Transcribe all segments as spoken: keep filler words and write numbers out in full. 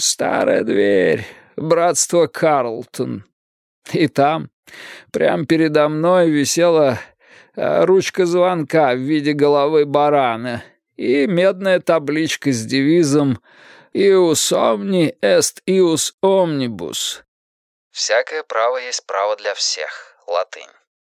старая дверь, братство Карлтон. И там, прямо передо мной, висела э, ручка звонка в виде головы барана и медная табличка с девизом «Ius omni est ius omnibus». «Всякое право есть право для всех» — латынь.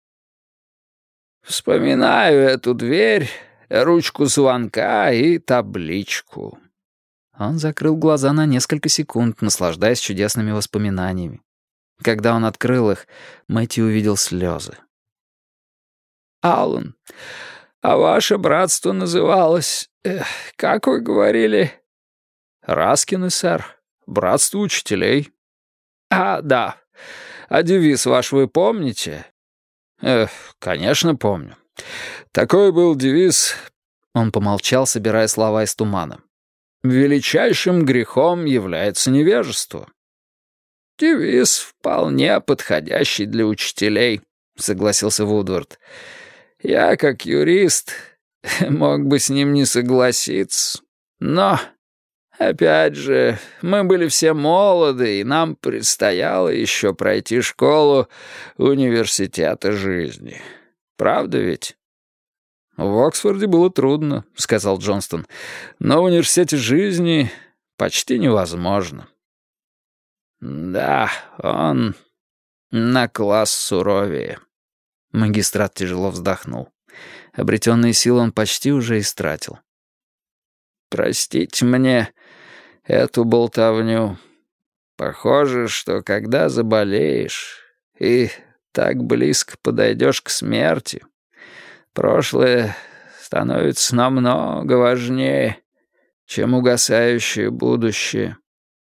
Вспоминаю эту дверь, ручку звонка и табличку. Он закрыл глаза на несколько секунд, наслаждаясь чудесными воспоминаниями. Когда он открыл их, Мэтью увидел слезы. «Аллан, а ваше братство называлось... Эх, как вы говорили?» «Раскины, сэр. Братство учителей». «А, да. А девиз ваш вы помните?» «Эх, конечно, помню. Такой был девиз...» Он помолчал, собирая слова из тумана. «Величайшим грехом является невежество». «Девиз вполне подходящий для учителей», — согласился Вудвард. «Я, как юрист, мог бы с ним не согласиться. Но, опять же, мы были все молоды, и нам предстояло еще пройти школу университета жизни. Правда ведь?» «В Оксфорде было трудно», — сказал Джонстон. «Но в университете жизни почти невозможно». «Да, он на класс суровее». Магистрат тяжело вздохнул. Обретенные силы он почти уже истратил. «Простите мне эту болтовню. Похоже, что когда заболеешь и так близко подойдешь к смерти, прошлое становится намного важнее, чем угасающее будущее».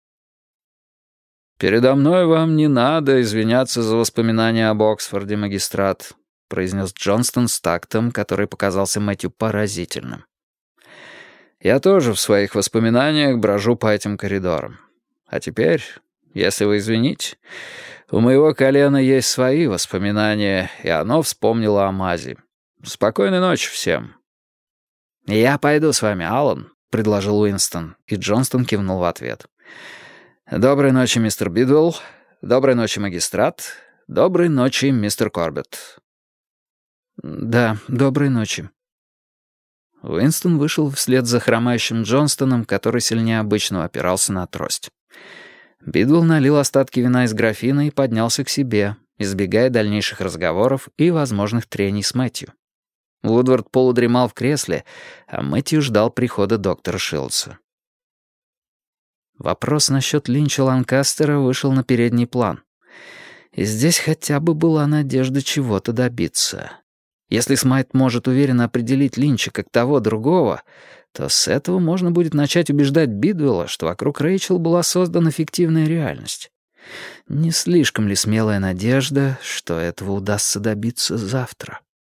«Передо мной вам не надо извиняться за воспоминания об Оксфорде, магистрат», произнес Джонстон с тактом, который показался Мэтью поразительным. «Я тоже в своих воспоминаниях брожу по этим коридорам. А теперь, если вы извините, у моего колена есть свои воспоминания, и оно вспомнило о мази. Спокойной ночи всем». «Я пойду с вами, Аллан», — предложил Уинстон, и Джонстон кивнул в ответ. «Доброй ночи, мистер Бидуэлл. Доброй ночи, магистрат. Доброй ночи, мистер Корбетт». «Да, доброй ночи». Уинстон вышел вслед за хромающим Джонстоном, который сильнее обычного опирался на трость. Бидуэлл налил остатки вина из графина и поднялся к себе, избегая дальнейших разговоров и возможных трений с Мэтью. Вудвард полудремал в кресле, а Мэтью ждал прихода доктора Шилдса. Вопрос насчет Линча Ланкастера вышел на передний план. И здесь хотя бы была надежда чего-то добиться. Если Смайт может уверенно определить Линча как того другого, то с этого можно будет начать убеждать Бидуэлла, что вокруг Рэйчел была создана фиктивная реальность. Не слишком ли смелая надежда, что этого удастся добиться завтра?